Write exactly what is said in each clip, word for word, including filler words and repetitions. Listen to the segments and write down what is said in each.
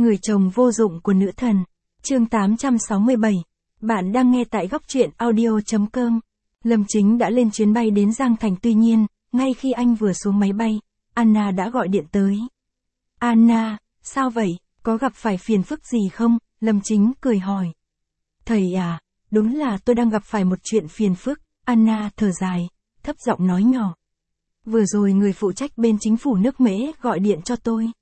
Người chồng vô dụng của nữ thần. Chương tám trăm sáu mươi bảy. Bạn đang nghe tại góc truyện audio chấm com. Lâm Chính đã lên chuyến bay đến Giang Thành, tuy nhiên, ngay khi anh vừa xuống máy bay, Anna đã gọi điện tới. Anna, sao vậy, có gặp phải phiền phức gì không? Lâm Chính cười hỏi. Thầy à, đúng là tôi đang gặp phải một chuyện phiền phức. Anna thở dài, thấp giọng nói nhỏ. Vừa rồi người phụ trách bên chính phủ nước Mễ gọi điện cho tôi.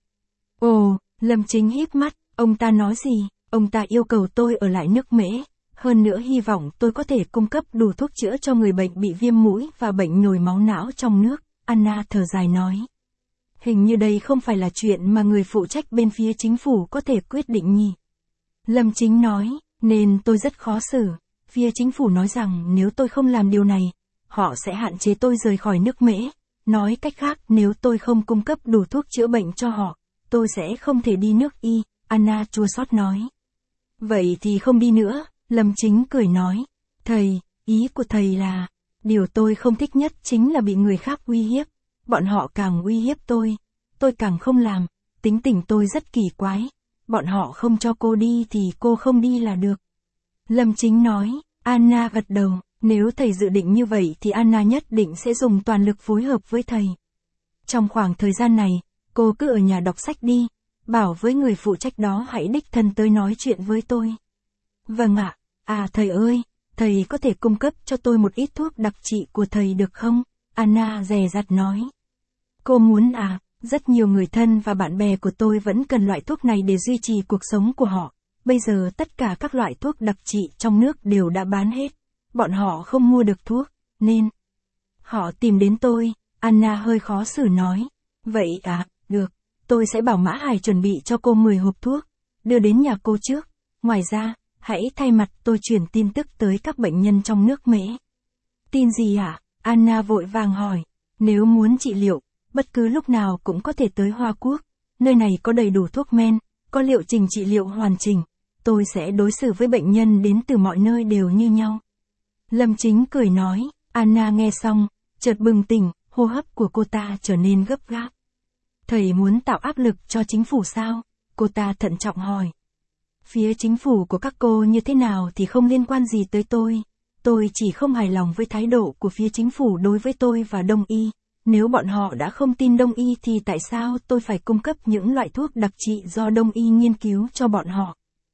Ồ, Lâm Chính híp mắt, ông ta nói gì? Ông ta yêu cầu tôi ở lại nước Mễ, hơn nữa hy vọng tôi có thể cung cấp đủ thuốc chữa cho người bệnh bị viêm mũi và bệnh nhồi máu não trong nước. Anna thở dài nói. Hình như đây không phải là chuyện mà người phụ trách bên phía chính phủ có thể quyết định nhỉ? Lâm Chính nói, nên tôi rất khó xử. Phía chính phủ nói rằng nếu tôi không làm điều này, họ sẽ hạn chế tôi rời khỏi nước Mễ. Nói cách khác, nếu tôi không cung cấp đủ thuốc chữa bệnh cho họ, tôi sẽ không thể đi nước Y. Anna chua xót nói. Vậy thì không đi nữa, Lâm Chính cười nói. Thầy, ý của thầy là, điều tôi không thích nhất chính là bị người khác uy hiếp. Bọn họ càng uy hiếp tôi, tôi càng không làm. Tính tình tôi rất kỳ quái. Bọn họ không cho cô đi thì cô không đi là được. Lâm Chính nói. Anna gật đầu. Nếu thầy dự định như vậy thì Anna nhất định sẽ dùng toàn lực phối hợp với thầy. Trong khoảng thời gian này, cô cứ ở nhà đọc sách đi. Bảo với người phụ trách đó hãy đích thân tới nói chuyện với tôi. Vâng ạ. À thầy ơi, thầy có thể cung cấp cho tôi một ít thuốc đặc trị của thầy được không? Anna dè dặt nói. Cô muốn à, rất nhiều người thân và bạn bè của tôi vẫn cần loại thuốc này để duy trì cuộc sống của họ. Bây giờ tất cả các loại thuốc đặc trị trong nước đều đã bán hết. Bọn họ không mua được thuốc, nên họ tìm đến tôi. Anna hơi khó xử nói. Vậy à, được, tôi sẽ bảo Mã Hải chuẩn bị cho cô mười hộp thuốc, đưa đến nhà cô trước. Ngoài ra, hãy thay mặt tôi truyền tin tức tới các bệnh nhân trong nước Mễ. Tin gì ạ? Anna vội vàng hỏi. Nếu muốn trị liệu, bất cứ lúc nào cũng có thể tới Hoa Quốc. Nơi này có đầy đủ thuốc men, có liệu trình trị liệu hoàn chỉnh. Tôi sẽ đối xử với bệnh nhân đến từ mọi nơi đều như nhau. Lâm Chính cười nói. Anna nghe xong, chợt bừng tỉnh, hô hấp của cô ta trở nên gấp gáp. Thầy muốn tạo áp lực cho chính phủ sao? Cô ta thận trọng hỏi. Phía chính phủ của các cô như thế nào thì không liên quan gì tới tôi. Tôi chỉ không hài lòng với thái độ của phía chính phủ đối với tôi và Đông Y. Nếu bọn họ đã không tin Đông Y thì tại sao tôi phải cung cấp những loại thuốc đặc trị do Đông Y nghiên cứu cho bọn họ?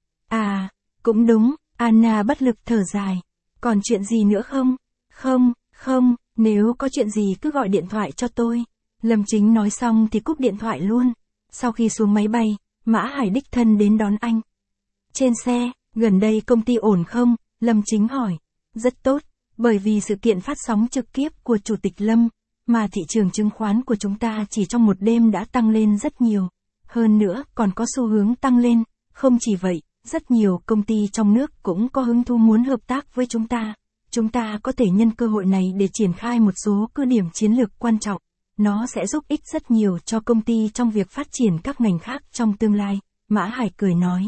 À, cũng đúng, Anna bất lực thở dài. Còn chuyện gì nữa không? Không, không, nếu có chuyện gì cứ gọi điện thoại cho tôi. Lâm Chính nói xong thì cúp điện thoại luôn. Sau khi xuống máy bay, Mã Hải đích thân đến đón anh. Trên xe, gần đây công ty ổn không? Lâm Chính hỏi. Rất tốt, bởi vì sự kiện phát sóng trực tiếp của Chủ tịch Lâm, mà thị trường chứng khoán của chúng ta chỉ trong một đêm đã tăng lên rất nhiều. Hơn nữa, còn có xu hướng tăng lên. Không chỉ vậy, rất nhiều công ty trong nước cũng có hứng thú muốn hợp tác với chúng ta. Chúng ta có thể nhân cơ hội này để triển khai một số cứ điểm chiến lược quan trọng. Nó sẽ giúp ích rất nhiều cho công ty trong việc phát triển các ngành khác trong tương lai. Mã Hải cười nói.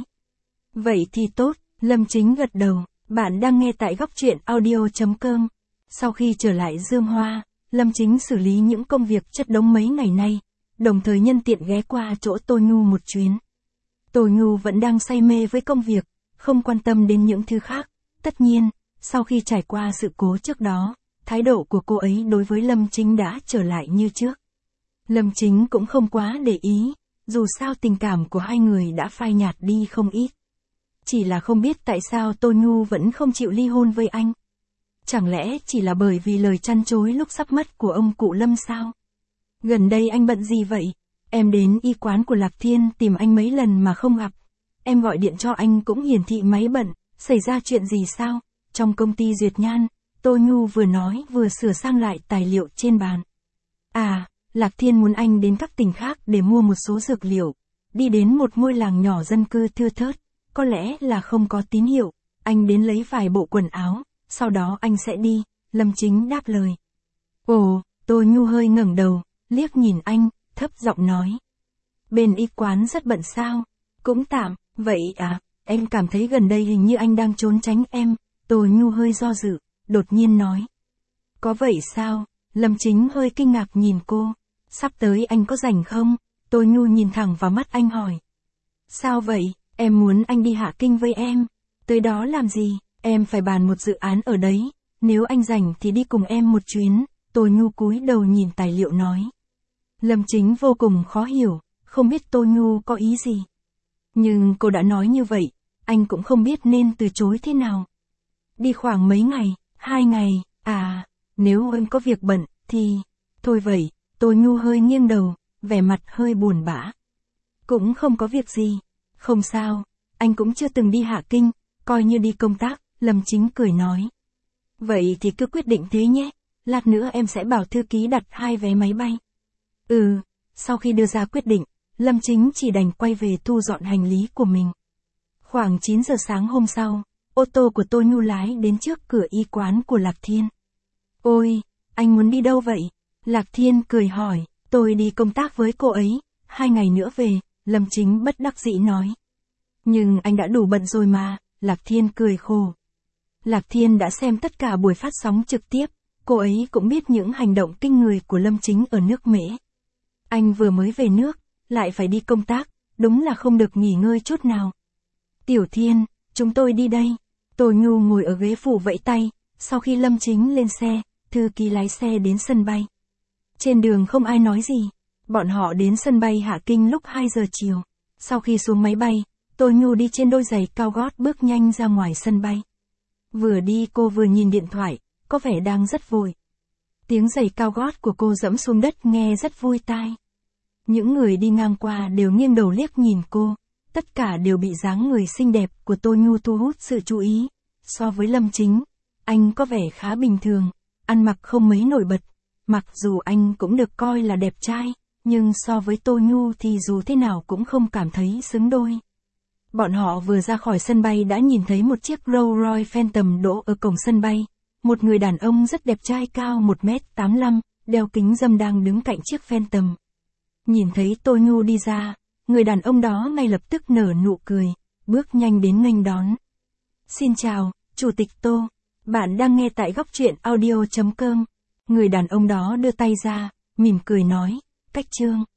Vậy thì tốt, Lâm Chính gật đầu. Bạn đang nghe tại góc truyện audio chấm com. Sau khi trở lại Dương Hoa, Lâm Chính xử lý những công việc chất đống mấy ngày nay, đồng thời nhân tiện ghé qua chỗ Tô Nhu một chuyến. Tô Nhu vẫn đang say mê với công việc, không quan tâm đến những thứ khác. Tất nhiên, sau khi trải qua sự cố trước đó, thái độ của cô ấy đối với Lâm Chính đã trở lại như trước. Lâm Chính cũng không quá để ý, dù sao tình cảm của hai người đã phai nhạt đi không ít. Chỉ là không biết tại sao Tô Nhu vẫn không chịu ly hôn với anh. Chẳng lẽ chỉ là bởi vì lời chăn chối lúc sắp mất của ông cụ Lâm sao? Gần đây anh bận gì vậy? Em đến y quán của Lạc Thiên tìm anh mấy lần mà không gặp. Em gọi điện cho anh cũng hiển thị máy bận, xảy ra chuyện gì sao? Trong công ty Duyệt Nhan, Tô Nhu vừa nói vừa sửa sang lại tài liệu trên bàn. À, Lạc Thiên muốn anh đến các tỉnh khác để mua một số dược liệu. Đi đến một ngôi làng nhỏ dân cư thưa thớt, có lẽ là không có tín hiệu. Anh đến lấy vài bộ quần áo, sau đó anh sẽ đi. Lâm Chính đáp lời. Ồ, Tô Nhu hơi ngẩng đầu, liếc nhìn anh, thấp giọng nói. Bên y quán rất bận sao? Cũng tạm, vậy à, em cảm thấy gần đây hình như anh đang trốn tránh em. Tô Nhu hơi do dự, đột nhiên nói. Có vậy sao? Lâm Chính hơi kinh ngạc nhìn cô. Sắp tới anh có rảnh không? Tô Nhu nhìn thẳng vào mắt anh hỏi. Sao vậy, em muốn anh đi Hạ Kinh với em. Tới đó làm gì, em phải bàn một dự án ở đấy, nếu anh rảnh thì đi cùng em một chuyến, Tô Nhu cúi đầu nhìn tài liệu nói. Lâm Chính vô cùng khó hiểu, không biết Tô Nhu có ý gì. Nhưng cô đã nói như vậy, anh cũng không biết nên từ chối thế nào. Đi khoảng mấy ngày, hai ngày, à, nếu anh có việc bận, thì... Thôi vậy, Tô Nhu hơi nghiêng đầu, vẻ mặt hơi buồn bã. Cũng không có việc gì, không sao, anh cũng chưa từng đi Hạ Kinh, coi như đi công tác, Lâm Chính cười nói. Vậy thì cứ quyết định thế nhé, lát nữa em sẽ bảo thư ký đặt hai vé máy bay. Ừ, sau khi đưa ra quyết định, Lâm Chính chỉ đành quay về thu dọn hành lý của mình. Khoảng chín giờ sáng hôm sau, ô tô của Tô Nhu lái đến trước cửa y quán của Lạc Thiên. Ôi, anh muốn đi đâu vậy? Lạc Thiên cười hỏi, tôi đi công tác với cô ấy, hai ngày nữa về, Lâm Chính bất đắc dĩ nói. Nhưng anh đã đủ bận rồi mà, Lạc Thiên cười khổ. Lạc Thiên đã xem tất cả buổi phát sóng trực tiếp, cô ấy cũng biết những hành động kinh người của Lâm Chính ở nước Mễ. Anh vừa mới về nước, lại phải đi công tác, đúng là không được nghỉ ngơi chút nào. Tiểu Thiên, chúng tôi đi đây. Tô Nhu ngồi ở ghế phụ vẫy tay, sau khi Lâm Chính lên xe, thư ký lái xe đến sân bay. Trên đường không ai nói gì, bọn họ đến sân bay Hạ Kinh lúc hai giờ chiều. Sau khi xuống máy bay, Tô Nhu đi trên đôi giày cao gót bước nhanh ra ngoài sân bay. Vừa đi cô vừa nhìn điện thoại, có vẻ đang rất vội. Tiếng giày cao gót của cô dẫm xuống đất nghe rất vui tai. Những người đi ngang qua đều nghiêng đầu liếc nhìn cô, tất cả đều bị dáng người xinh đẹp của Tô Nhu thu hút sự chú ý. So với Lâm Chính, anh có vẻ khá bình thường, ăn mặc không mấy nổi bật, mặc dù anh cũng được coi là đẹp trai, nhưng so với Tô Nhu thì dù thế nào cũng không cảm thấy xứng đôi. Bọn họ vừa ra khỏi sân bay đã nhìn thấy một chiếc Rolls Royce Phantom đỗ ở cổng sân bay. Một người đàn ông rất đẹp trai cao một mét tám mươi lăm, đeo kính râm đang đứng cạnh chiếc Phantom. Nhìn thấy Tô Nhu đi ra, người đàn ông đó ngay lập tức nở nụ cười, bước nhanh đến nghênh đón. Xin chào, Chủ tịch Tô, bạn đang nghe tại góc truyện audio chấm com. Người đàn ông đó đưa tay ra, mỉm cười nói, Cách Trương.